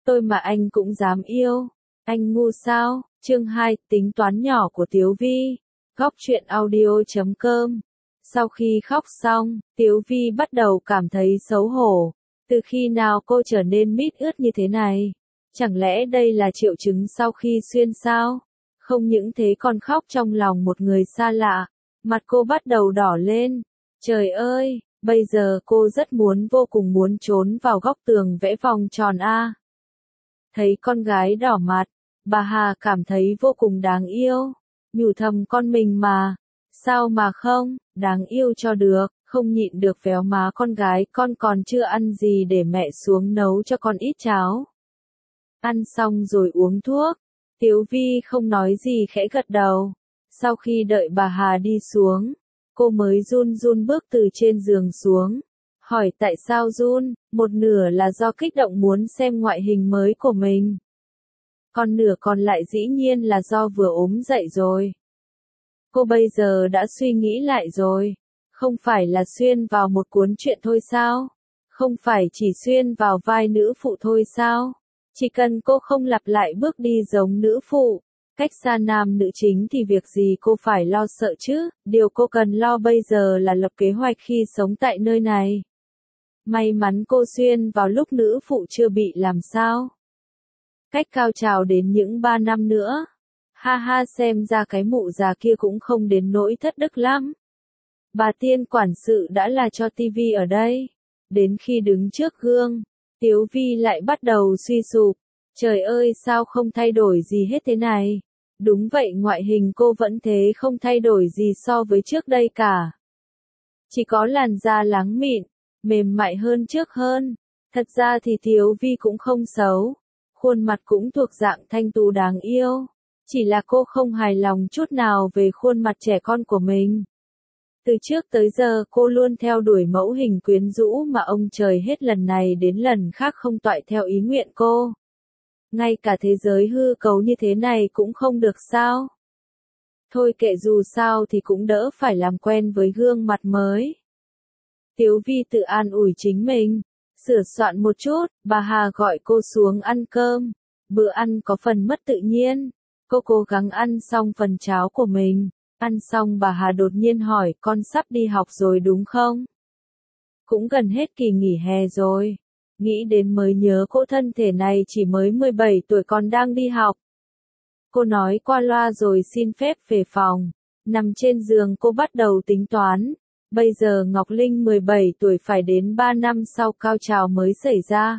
Tôi mà anh cũng dám yêu. Anh ngu sao? Chương 2, tính toán nhỏ của Tiếu Vi. Góc truyện audio.com. Sau khi khóc xong, Tiếu Vi bắt đầu cảm thấy xấu hổ. Từ khi nào cô trở nên mít ướt như thế này? Chẳng lẽ đây là triệu chứng sau khi xuyên sao? Không những thế còn khóc trong lòng một người xa lạ. Mặt cô bắt đầu đỏ lên. Trời ơi, bây giờ cô rất vô cùng muốn trốn vào góc tường vẽ vòng tròn A. Thấy con gái đỏ mặt, bà Hà cảm thấy vô cùng đáng yêu. Nhủ thầm con mình mà. Sao mà không, đáng yêu cho được, không nhịn được véo má con gái, con còn chưa ăn gì để mẹ xuống nấu cho con ít cháo. Ăn xong rồi uống thuốc. Tiếu Vi không nói gì khẽ gật đầu. Sau khi đợi bà Hà đi xuống, cô mới run run bước từ trên giường xuống. Hỏi tại sao run, một nửa là do kích động muốn xem ngoại hình mới của mình. Còn nửa còn lại dĩ nhiên là do vừa ốm dậy rồi. Cô bây giờ đã suy nghĩ lại rồi. Không phải là xuyên vào một cuốn truyện thôi sao? Không phải chỉ xuyên vào vai nữ phụ thôi sao? Chỉ cần cô không lặp lại bước đi giống nữ phụ, cách xa nam nữ chính thì việc gì cô phải lo sợ chứ? Điều cô cần lo bây giờ là lập kế hoạch khi sống tại nơi này. May mắn cô xuyên vào lúc nữ phụ chưa bị làm sao. Cách cao trào đến những 3 năm nữa. Ha ha, xem ra cái mụ già kia cũng không đến nỗi thất đức lắm. Bà Tiên quản sự đã là cho tivi ở đây. Đến khi đứng trước gương, Tiếu Vi lại bắt đầu suy sụp. Trời ơi, sao không thay đổi gì hết thế này? Đúng vậy, ngoại hình cô vẫn thế, không thay đổi gì so với trước đây cả. Chỉ có làn da láng mịn, mềm mại hơn trước hơn. Thật ra thì Tiếu Vi cũng không xấu. Khuôn mặt cũng thuộc dạng thanh tú đáng yêu. Chỉ là cô không hài lòng chút nào về khuôn mặt trẻ con của mình. Từ trước tới giờ cô luôn theo đuổi mẫu hình quyến rũ mà ông trời hết lần này đến lần khác không toại theo ý nguyện cô. Ngay cả thế giới hư cấu như thế này cũng không được sao? Thôi kệ, dù sao thì cũng đỡ phải làm quen với gương mặt mới. Tiếu Vi tự an ủi chính mình. Sửa soạn một chút, bà Hà gọi cô xuống ăn cơm. Bữa ăn có phần mất tự nhiên. Cô cố gắng ăn xong phần cháo của mình. Ăn xong bà Hà đột nhiên hỏi, con sắp đi học rồi đúng không? Cũng gần hết kỳ nghỉ hè rồi. Nghĩ đến mới nhớ cô thân thể này chỉ mới 17 tuổi còn đang đi học. Cô nói qua loa rồi xin phép về phòng. Nằm trên giường cô bắt đầu tính toán. Bây giờ Ngọc Linh 17 tuổi phải đến 3 năm sau cao trào mới xảy ra.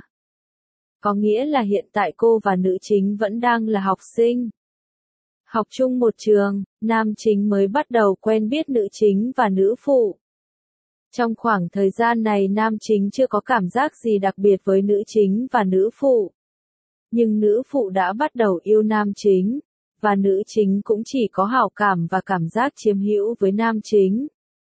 Có nghĩa là hiện tại cô và nữ chính vẫn đang là học sinh. Học chung một trường, nam chính mới bắt đầu quen biết nữ chính và nữ phụ. Trong khoảng thời gian này nam chính chưa có cảm giác gì đặc biệt với nữ chính và nữ phụ. Nhưng nữ phụ đã bắt đầu yêu nam chính, và nữ chính cũng chỉ có hảo cảm và cảm giác chiếm hữu với nam chính.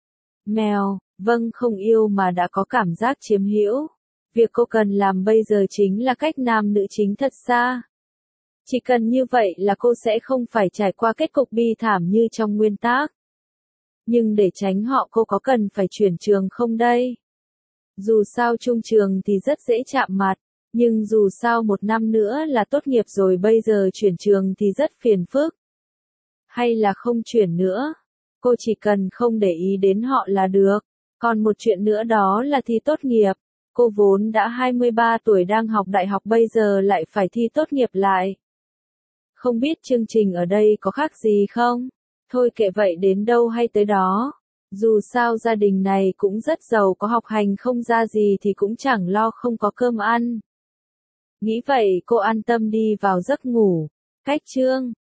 Mèo, vâng, không yêu mà đã có cảm giác chiếm hữu. Việc cô cần làm bây giờ chính là cách nam nữ chính thật xa. Chỉ cần như vậy là cô sẽ không phải trải qua kết cục bi thảm như trong nguyên tác. Nhưng để tránh họ, cô có cần phải chuyển trường không đây? Dù sao chung trường thì rất dễ chạm mặt, nhưng dù sao 1 năm nữa là tốt nghiệp rồi, bây giờ chuyển trường thì rất phiền phức. Hay là không chuyển nữa? Cô chỉ cần không để ý đến họ là được. Còn một chuyện nữa đó là thi tốt nghiệp. Cô vốn đã 23 tuổi đang học đại học, bây giờ lại phải thi tốt nghiệp lại. Không biết chương trình ở đây có khác gì không? Thôi kệ vậy, đến đâu hay tới đó. Dù sao gia đình này cũng rất giàu, có học hành không ra gì thì cũng chẳng lo không có cơm ăn. Nghĩ vậy cô an tâm đi vào giấc ngủ. Cách chương